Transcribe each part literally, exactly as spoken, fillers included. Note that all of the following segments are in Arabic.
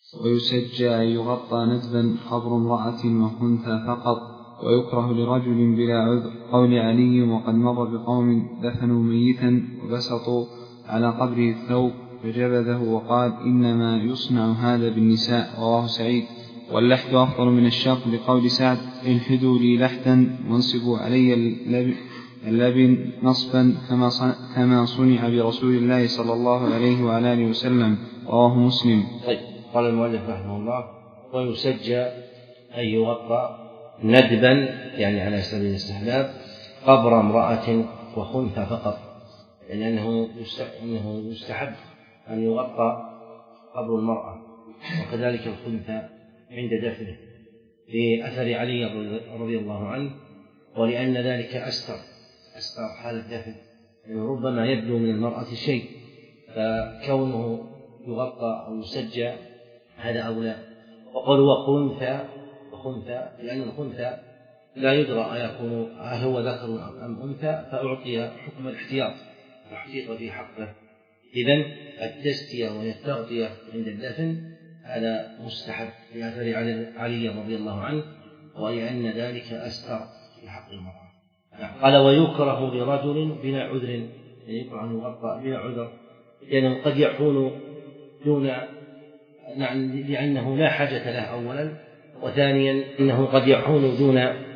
ويسجى أن يغطى ندبا قبر امرأة وخنثى فقط، ويكره لرجل بلا عذر، قول علي: وقد مر بقوم دفنوا ميتا وبسطوا على قبره الثوب فجبذه وقال: إنما يصنع هذا بالنساء. رواه سعيد. واللحد أفضل من الشق لقول سعد: الحدوا لي لحدا وانصبوا علي اللبن نصبا كما صنع برسول الله صلى الله عليه وعلى آله وسلم. رواه مسلم. طيب. قال المؤلف رحمه الله: ويسجى أن يغطى ندبا، يعني على سبيل الاستحباب، قبر امرأة وخنثى فقط، لأنه يعني يستحب أن يغطى قبر المرأة وكذلك الخنثى عند دفنه لأثر علي رضي الله عنه، ولأن ذلك أستر أستر حال الدفن، يعني ربما يبدو من المرأة شيء، فكونه يغطى أو يسجى هذا أولى. وقال وخنثى وخنثى لأن الخنثى لا يدرى أيكون هو ذكر أم أنثى، فأعطي حكم الاحتياط فاحتيط في حقه. إذن التستية والتغطية عند الدفن هذا مستحب لأثر علي رضي الله عنه، ولأن ذلك أستر في حق المرأة. قال ويكره لرجل بلا عذر، يعني يكره أن يغطى بلا عذر، لأنه يعني قد يحول دون، لأنه لا حاجة له أولا، وثانيا أنه قد يحول دون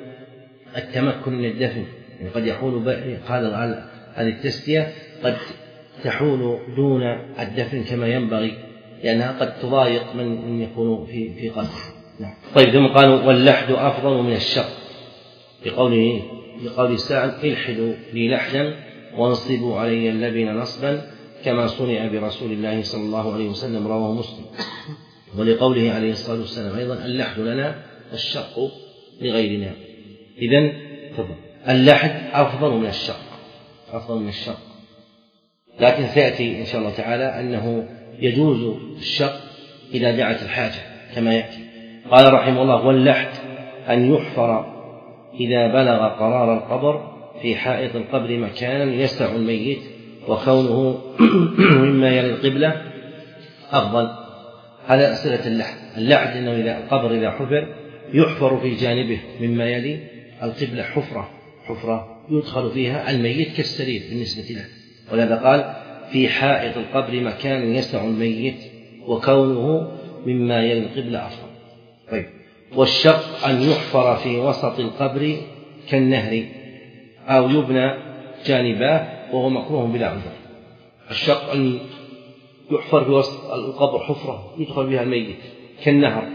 التمكن من الدفن، يعني قد يحول قال هذه التستية قد تحول دون الدفن كما ينبغي، لأنها قد تضايق من يكون في في قبر. طيب. ثم قالوا واللحد أفضل من الشق بقوله بقول سعد: الحدوا لي لحدا وانصبوا علي اللبن نصبا كما صنع برسول الله صلى الله عليه وسلم. رواه مسلم. ولقوله عليه الصلاة والسلام أيضا: اللحد لنا والشق لغيرنا. إذن اللحد أفضل من الشق أفضل من الشق لكن سيأتي إن شاء الله تعالى أنه يجوز الشق إذا دعت الحاجة كما يأتي. قال رحمه الله: واللحد أن يحفر إذا بلغ قرار القبر في حائط القبر مكانا يسع الميت وكونه مما يلي القبلة أفضل. هذا أسئلة اللحد. اللحد أنه إذا القبر إذا حفر يحفر في جانبه مما يلي القبلة حفرة حفرة يدخل فيها الميت كالسرير بالنسبة له، ولهذا قال: في حائط القبر مكان يسع الميت وكونه مما يلي القبلة أفضل. طيب. والشق أن يحفر في وسط القبر كالنهر أو يبنى جانباه وهو مكروه بلا عذر. الشق أن يحفر في وسط القبر حفرة يدخل بها الميت كالنهر،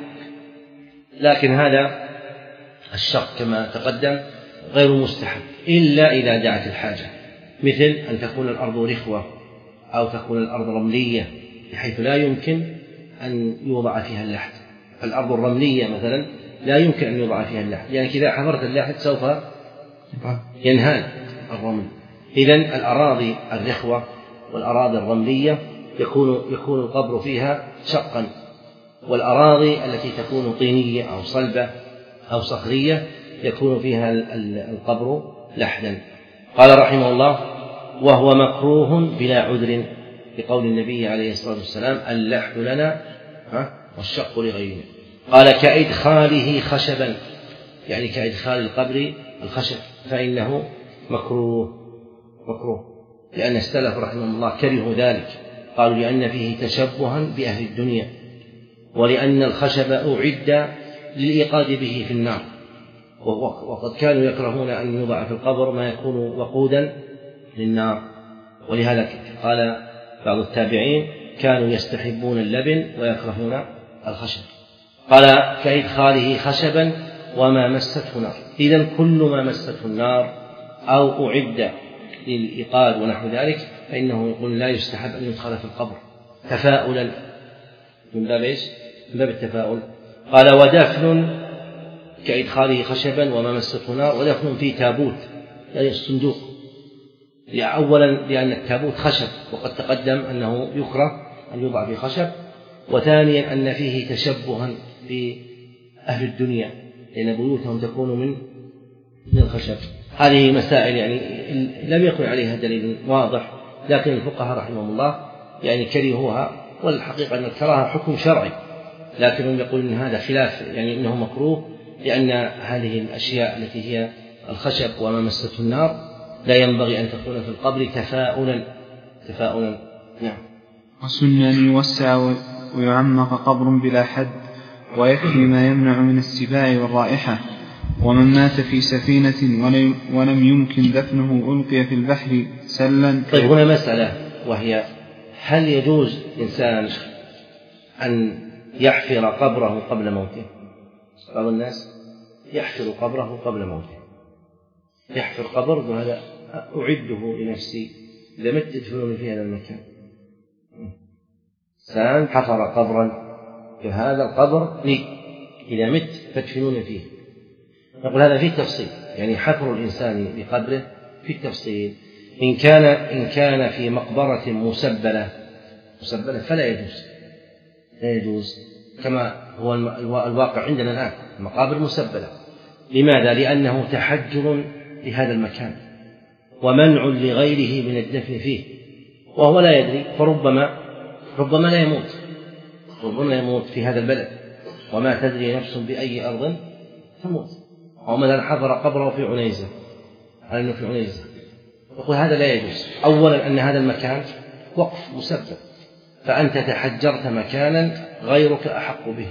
لكن هذا الشق كما تقدم غير مستحب إلا إذا دعت الحاجة، مثل أن تكون الأرض رخوة أو تكون الأرض رملية بحيث لا يمكن أن يوضع فيها اللحد. الأرض الرملية مثلا لا يمكن أن يوضع فيها اللحد، يعني إذا حفرت اللحد سوف ينهال الرمل. إذن الأراضي الرخوة والأراضي الرملية يكون يكون القبر فيها شقا، والأراضي التي تكون طينية أو صلبة أو صخرية يكون فيها القبر لحدا. قال رحمه الله: وهو مكروه بلا عذر بقول النبي عليه الصلاة والسلام: اللحد لنا والشق لغيرنا. قال: كإدخاله خشبا، يعني كإدخال القبر الخشب فإنه مكروه مكروه لأن السلف رحمهم الله كرهوا ذلك، قالوا لأن فيه تشبها بأهل الدنيا، ولأن الخشب أعد للإيقاد به في النار، وقد كانوا يكرهون أن يوضع في القبر ما يكون وقودا للنار. ولهذا قال بعض التابعين: كانوا يستحبون اللبن ويكرهون الخشب. قال: كإدخاله خشبا وما مسته نار. إذن كل ما مسته النار أو أعد للإيقاد ونحو ذلك فإنه يقول لا يستحب أن يدخل في القبر تفاؤلا، من باب إيش؟ من باب التفاؤل. قال: ودفن كإدخاله خشبا وما مسته نار، ودفن في تابوت يعني الصندوق، أولا لأن التابوت خشب وقد تقدم أنه يكره أن يوضع في خشب، وثانيا أن فيه تشبها بأهل الدنيا لأن بيوتهم تكون من من الخشب. هذه مسائل يعني لم يكن عليها دليل واضح، لكن الفقهاء رحمهم الله يعني كرهوها، والحقيقة أن الكراهة حكم شرعي لكنهم يقولون إن هذا خلاف، يعني إنه مكروه، لأن هذه الأشياء التي هي الخشب وما مسته النار لا ينبغي أن تكون في القبر تفاؤلا تفاؤلا نعم. وسن أن يوسع ويعمق قبر بلا حد، ويكفي ما يمنع من السباع والرائحة. ومن مات في سفينة ولم يمكن دفنه ألقي في البحر سلا. طيب هنا مسألة، وهي هل يجوز إنسان أن يحفر قبره قبل موته؟ بعض الناس يحفر قبره قبل موته، يحفر قبر وهذا أعده لنفسي إذا مت ادفنوني في هذا المكان. إنسان حفر قبرا في هذا القبر لي، إذا مت فادفنوني فيه. نقول هذا فيه تفصيل، يعني حفر الإنسان بقبره فيه تفصيل. إن كان إن كان في مقبرة مسبلة مسبلة فلا يجوز، لا يجوز كما هو الواقع عندنا الآن، المقابر مسبلة. لماذا؟ لأنه تحجر لهذا المكان ومنع لغيره من الدفن فيه، وهو لا يدري، فربما ربما لا يموت ربما يموت في هذا البلد، وما تدري نفس بأي أرض تموت. أو مثلا حفر قبره في عنيزة، على أنه في عنيزة، يقول هذا لا يجوز. أولا أن هذا المكان وقف مسبب، فأنت تحجرت مكانا غيرك أحق به.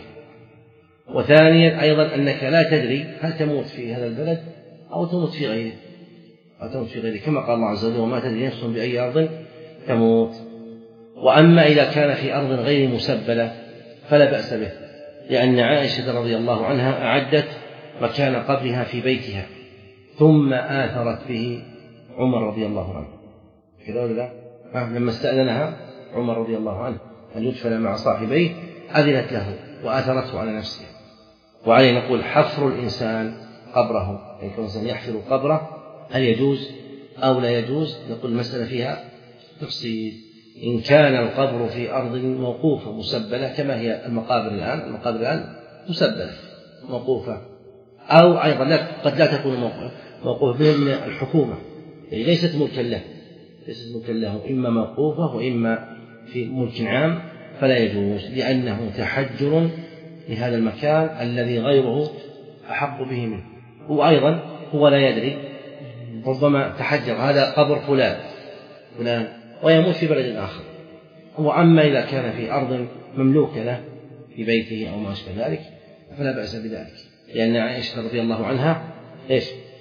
وثانيا أيضا أنك لا تدري هل تموت في هذا البلد أو تموت في غيره أو تموت في غيره كما قال الله عز وجل وما تدري نفس بأي أرض تموت. وأما إذا كان في أرض غير مسبلة فلا بأس به، لأن عائشة رضي الله عنها أعدت مكان قبرها في بيتها ثم آثرت به عمر رضي الله عنه، كذا ولا لا؟ لما استأذنها عمر رضي الله عنه أن يدفن مع صاحبيه أذنت له وآثرته على نفسه. وعليه نقول حفر الإنسان قبره، يعني كل إنسان يحفر قبره هل يجوز أو لا يجوز؟ نقول المسألة فيها تفصيل. إن كان القبر في أرض موقوفة مسبلة كما هي المقابر الآن، المقابر الآن مسبلة موقوفة، أو أيضا لا قد لا تكون موقوفة من الحكومة، يعني ليست ملكا له ليست ملكا له إما موقوفة وإما في ملك عام، فلا يجوز لأنه تحجر لهذا المكان الذي غيره أحق به منه. وأيضا هو لا يدري، ربما تحجر هذا قبر فلان فلان ويموت في بلد آخر. وأما إذا كان في أرض مملوكة له في بيته أو ما أشبه ذلك فلا بأس بذلك، لأن عائشة رضي الله عنها إيش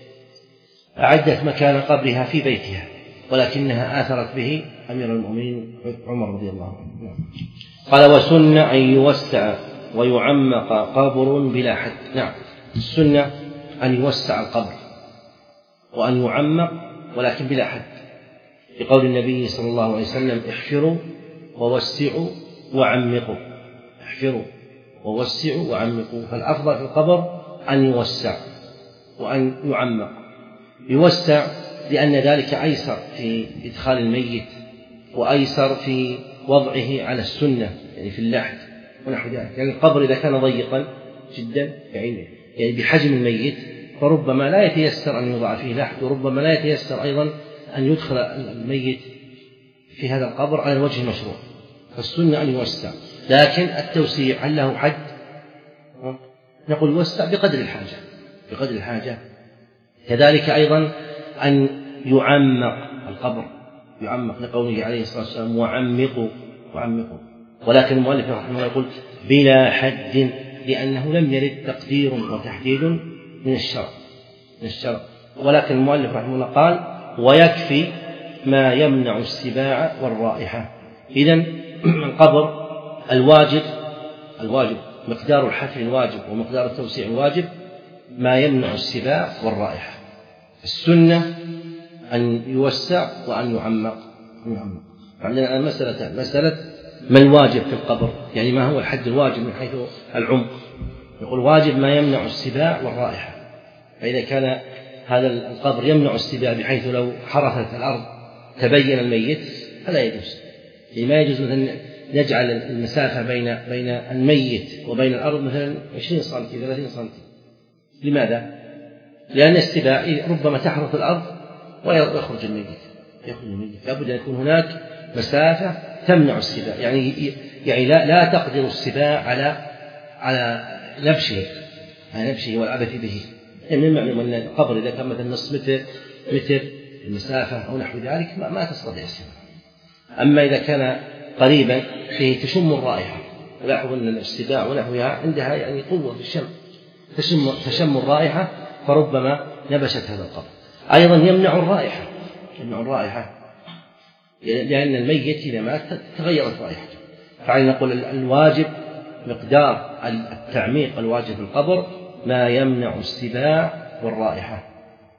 أعدت مكان قبرها في بيتها ولكنها آثرت به أمير المؤمنين عمر رضي الله عنه. قال وسن أن يوسع ويعمق قبر بلا حد. نعم، السنة أن يوسع القبر وأن يعمق ولكن بلا حد، بقول النبي صلى الله عليه وسلم احفروا ووسعوا وعمقوا، احفروا ووسعوا وعمقوا. فالأفضل في القبر أن يوسع وأن يعمق. يوسع لأن ذلك أيسر في إدخال الميت وأيسر في وضعه على السنة، يعني في اللحد ونحو ذلك. يعني القبر إذا كان ضيقا جدا يعني بحجم الميت فربما لا يتيسر أن يوضع فيه لحد، وربما لا يتيسر أيضا أن يدخل الميت في هذا القبر على الوجه المشروع. فالسنة أن يوسع، لكن التوسيع هل له حد؟ نقول يوسع بقدر الحاجة بقدر الحاجة. كذلك أيضا أن يعمق القبر، يعمق لقوله عليه الصلاة والسلام وعمقوا وعمقوا. ولكن المؤلف رحمه الله يقول بلا حد، لأنه لم يرد تقدير وتحديد من الشرع من الشرع ولكن المؤلف رحمه الله قال ويكفي ما يمنع السباع والرائحة. إذن القبر الواجب الواجب مقدار الحفر الواجب ومقدار التوسيع الواجب ما يمنع السباع والرائحة. السنة أن يوسع وأن يعمق. عندنا الآن مسألتان: مسألة ما الواجب في القبر، يعني ما هو الحد الواجب من حيث العمق. يقول واجب ما يمنع السباع والرائحة، فإذا كان هذا القبر يمنع السباع بحيث لو حرثت الأرض تبين الميت فلا يجوز. يعني ما يجوز مثلا نجعل المسافة بين بين الميت وبين الأرض مثلا عشرين سنتي ثلاثين سنتي. لماذا؟ لأن السباع ربما تحرث الأرض ويخرج الميت يخرج الميت لابد أن يكون هناك مسافة تمنع السباع، يعني يعني لا, لا تقدر السباع على على نبشه على نبشه والعبث به. يعني من المعلوم أن القبر إذا كان مثلا نصف متر متر المسافة أو نحو ذلك ما, ما تستطيع السماع. أما إذا كان قريبا فيه تشم الرائحة، ولاحظوا أن السباع ونحوها عندها يعني قوة في الشم، تشم, تشم الرائحة فربما نبشت هذا القبر. أيضا يمنع الرائحة يمنع الرائحة لأن الميت إذا مات تغيرت رائحته. فعلينا نقول الواجب مقدار التعميق الواجب في القبر ما يمنع السباع والرائحة.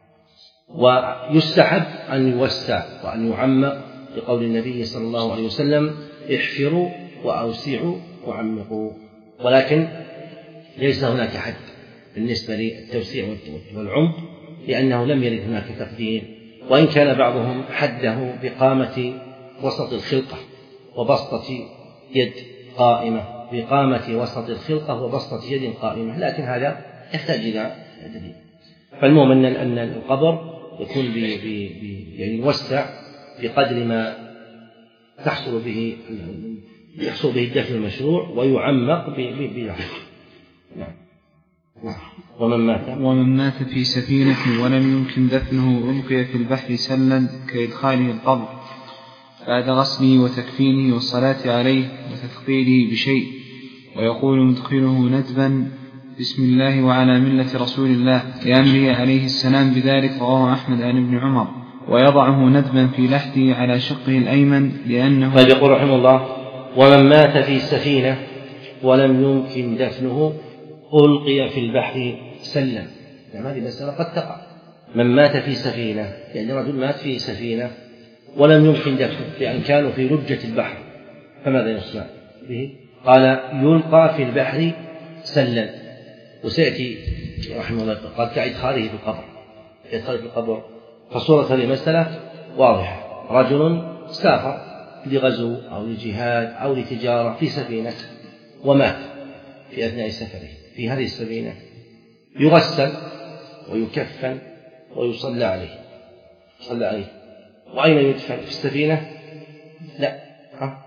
ويستحب أن يوسع وأن يعمق لقول النبي صلى الله عليه وسلم احفروا وأوسعوا وعمقوا، ولكن ليس هناك حد بالنسبة للتوسيع والعمق لأنه لم يرد هناك تقدير، وإن كان بعضهم حده بقامة وسط الخلقة وبسطة يد قائمة بقامة وسط الخلقة وبسطة يد قائمة، لكن هذا يحتاج إلى تدريب. فالمهم أن القبر يكون بي بي بي يعني يوسع بقدر ما تحصل به يحصل به الدفن المشروع، ويعمق بلحظة. نعم. ومن مات ومن مات في سفينة ولم يمكن دفنه ألقي في البحر سلا كإدخاله القبر بعد غسله وتكفينه والصلاة عليه وتثقيله بشيء، ويقول مدخله ندبا بسم الله وعلى ملة رسول الله لأمره عليه السلام بذلك، رواه أحمد عن ابن عمر، ويضعه ندبا في لحده على شقه الأيمن لأنه. طيب يقول رحمه الله ومن مات في سفينة ولم يمكن دفنه ألقي في البحر سلا. يعني هذه مسألة قد تقع. من مات في سفينة يعني رجل مات في سفينة ولم يمكن دفنه لأن كانوا في لجة البحر، فماذا يصنع به؟ قال يلقى في البحر سلا. وسيأتي رحمه الله قال كإدخاله في القبر إدخاله في القبر. فصورة هذه المسألة واضحة. رجل سافر لغزو أو لجهاد أو لتجارة في سفينة ومات في أثناء سفره في هذه السفينة، يغسل ويكفن ويصلى عليه صلى عليه. وأين يدفن؟ في السفينة؟ لا. ها؟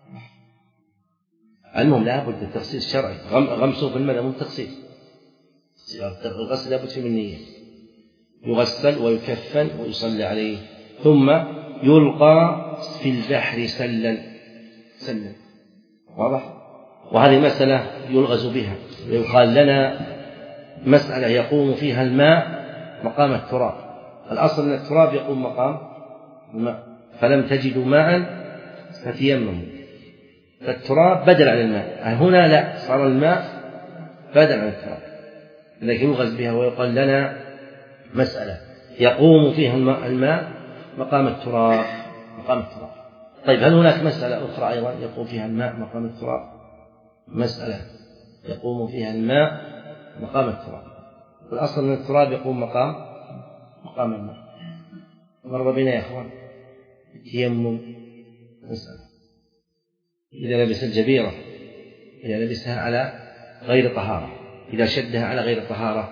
المهم لا بد التخصيص الشرعي. غمسه في الماء مو تخصيص. الغسل لا بد فيه من نية. يغسل ويكفن ويصلى عليه ثم يلقى في البحر سلا سلا. واضح؟ وهذه مسألة يلغز بها. يقال لنا مسألة يقوم فيها الماء مقام التراب. الأصل أن التراب يقوم مقام الماء، فلم تجدوا ماء فتيمموا، فالتراب بدل عن الماء. هنا لا، صار الماء بدل عن التراب، لكن يلغز بها. ويقال لنا مسألة يقوم فيها الماء, الماء مقام التراب مقام التراب. طيب هل هناك مسألة أخرى أيضا يقوم فيها الماء مقام التراب؟ مسألة يقوم فيها الماء مقام التراب. الأصل أن التراب يقوم مقام مقام الماء. مر بنا يا أخوان تيمم مسألة. إذا لبس الجبيرة إذا لبسها على غير طهارة، إذا شدها على غير طهارة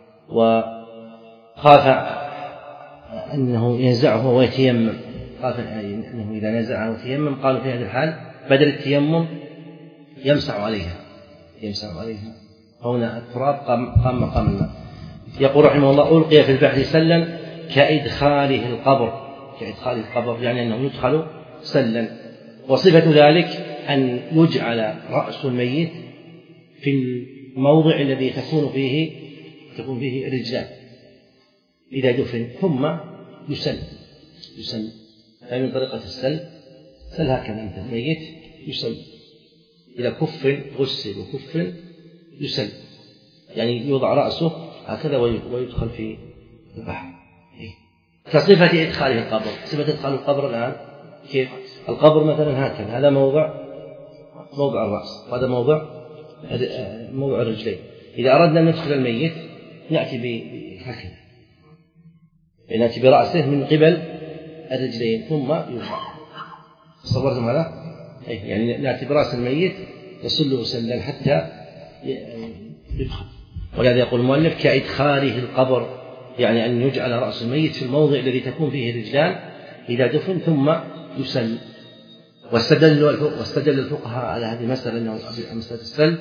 وخاف أنه ينزعه ويتيمم، خاف أنه إذا نزعه وتيمم، قالوا في هذه الحال بدل التيمم يمسح عليها يمسح عليها هنا التراب قام مقام الماء. يقول رحمه الله ألقي في البحر سلا كإدخاله القبر كإدخاله القبر يعني أنه يدخل سلا. وصفة ذلك أن يجعل رأس الميت في الموضع الذي تكون فيه تكون فيه الرجلان إذا دفن ثم يسل يسل فمن طريقة السل سل هكذا أنت الميت يسل إذا كف غسل وكف يسل يعني يوضع رأسه هكذا ويدخل في البحر. كصفة إدخاله القبر. صفة إدخال القبر الآن كيف؟ القبر مثلا هكذا، هذا موضع موضع الرأس وهذا موضع موضع الرجلين. إذا أردنا أن ندخل الميت نأتي بهكذا نأتي برأسه من قبل الرجلين ثم يوضع. صورتم هذا؟ يعني نأتي برأس الميت يسله سلا حتى يدخل. ولهذا يقول المؤلف كإدخاله القبر يعني أن يجعل رأس الميت في الموضع الذي تكون فيه الرجلان إذا دفن ثم يسل. واستدل واستدل الفقهاء على هذه المسألة أنه مسألة السل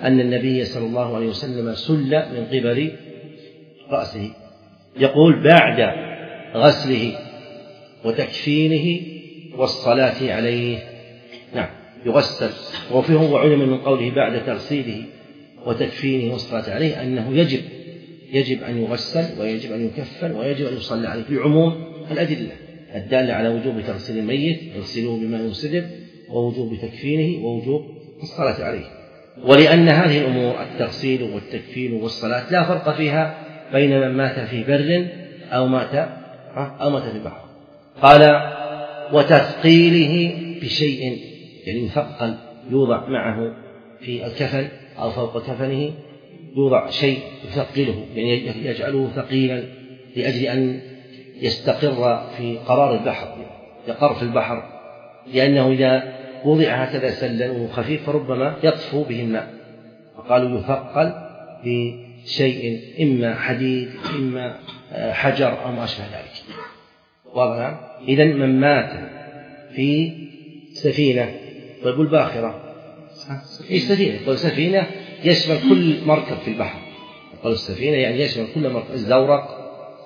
أن النبي صلى الله عليه وسلم سل من قبل رأسه. يقول بعد غسله وتكفينه والصلاة عليه. نعم يغسل، وفيه وعلم من قوله بعد تغسيله وتكفينه والصلاة عليه أنه يجب يجب أن يغسل ويجب أن يكفن ويجب أن يصلى عليه بعموم الأدلة الدالة على وجوب تغسيل الميت يغسلوه بماء وسدر، ووجوب تكفينه، ووجوب الصلاة عليه. ولأن هذه الأمور التغسيل والتكفين والصلاة لا فرق فيها بين من مات في بر أو مات أو مات في البحر. قال وتثقيله بشيء، يعني يثقل يوضع معه في الكفن أو فوق كفنه يوضع شيء يثقله، يعني يجعله ثقيلا لأجل أن يستقر في قرار البحر، يقر في البحر، لأنه إذا وضع هكذا سلا وخفيف فربما يطفو به الماء. فقالوا يثقل بشيء إما حديد إما حجر أو ما أشبه ذلك. واضح؟ إذن من مات في سفينة، ويقول باخرة في سفينة، يقول سفينة يشمل كل مركب في البحر، يقول السفينة يعني يشمل كل مركب، الزورق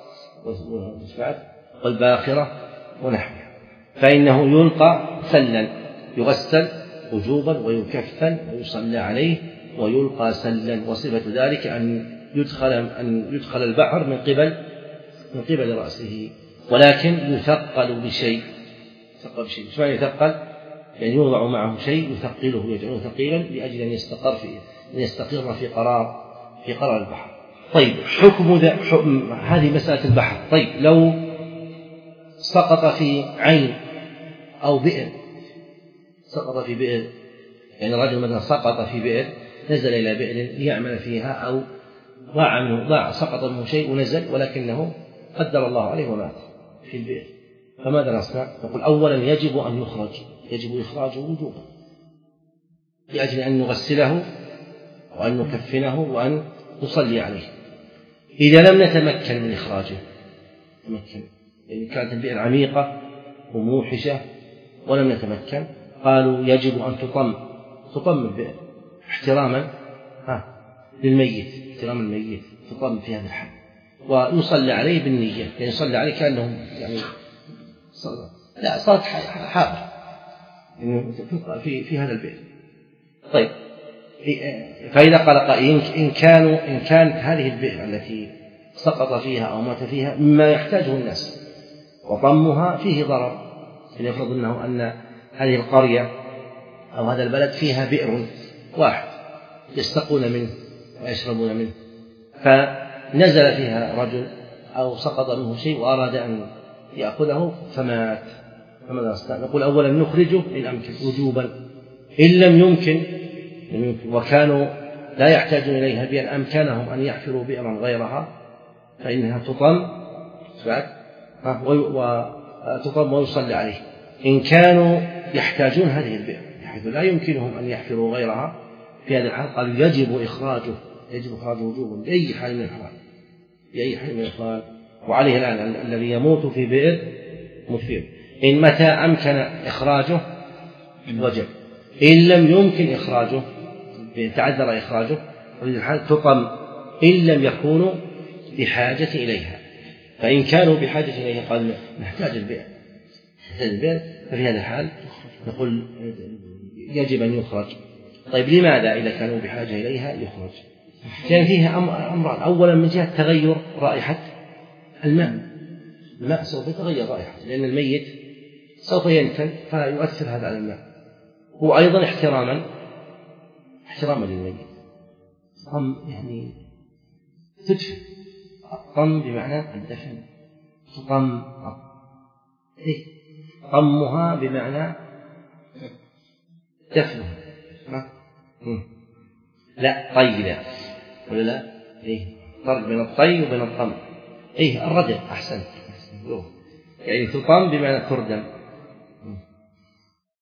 والباخرة ونحوها، فإنه يلقى سلا يغسل وجوبا ويكفن ويصلى عليه ويلقى سلا. وصفة ذلك أن يدخل أن يدخل البحر من قبل من قبل رأسه، ولكن يثقل بشيء. يثقل بشيء، شو يعني يثقل؟ يعني يوضع معه شيء يثقله يجعله ثقيلا لأجل أن يستقر في أن يستقر في قرار في قرار البحر. طيب حكم ذا حكم هذه مسألة البحر. طيب لو سقط في عين أو بئر، سقط في بئر، يعني رجل مثلا سقط في بئر، نزل إلى بئر ليعمل فيها أو ضاع منه ضاع سقط منه شيء ونزل، ولكنه قدر الله عليه ومات في البئر، فماذا نصنع؟ نقول أولا يجب أن يخرج، يجب إخراجه وجوبا لأجل أن نغسله وأن نكفنه وأن نصلي عليه. إذا لم نتمكن من إخراجه، تمكن يعني كانت البئر عميقة وموحشة ولم نتمكن، قالوا يجب أن تطم تطم البئر احتراما ها للميت، احتراما الميت تطم في هذا الحال، ويصلى عليه بالنية، يعني يصلى عليه كأنهم يعني صلى. لا صارت حاضر في في هذا البئر. طيب فإذا قال قائل إن كانوا إن كانت هذه البئر التي سقط فيها أو مات فيها مما يحتاجه الناس وطمها فيه ضرر، يفرض أنه أن هذه القرية أو هذا البلد فيها بئر واحد يستقون منه ويشربون منه، فنزل فيها رجل أو سقط منه شيء وأراد أن يأخذه فمات، فماذا نصنع؟ نقول أولا نخرجه إن أمكن وجوبا، إن لم يمكن وكانوا لا يحتاجون إليها بأن أمكنهم أن يحفروا بئرا غيرها فإنها تطم وتطم ويصلى عليه. إن كانوا يحتاجون هذه البئر بحيث لا يمكنهم أن يحفروا غيرها في هذا الحال قالوا يجب إخراجه، يجب إخراجه وجوبا بأي حال من الأحوال، بأي حال من الأحوال. وعليه الآن الذي يموت في بئر مثير، إن متى أمكن إخراجه وجب، إن لم يمكن إخراجه تعذر إخراجه في الحال تطم إن لم يكونوا بحاجة إليها. فإن كانوا بحاجة إليها قال نحتاج البئر نحتاج البئر ففي هذا الحال نقول يجب أن يخرج. طيب لماذا إذا كانوا بحاجة إليها يخرج؟ كان فيها أمران، أولا من جهة تغير رائحة الماء، الماء سوف يتغير رائحته لأن الميت سوف ينتن فيؤثر هذا على الماء، وأيضا احتراما احتراما للميت. طم يعني تدفن، الطم بمعنى الدفن، تطم إيه؟ طمها بمعنى دفنها لا طي لا ولا لا إيه؟ فرق بين الطي وبين الطم. إيه الردم أحسن، يعني تطم بمعنى تردم.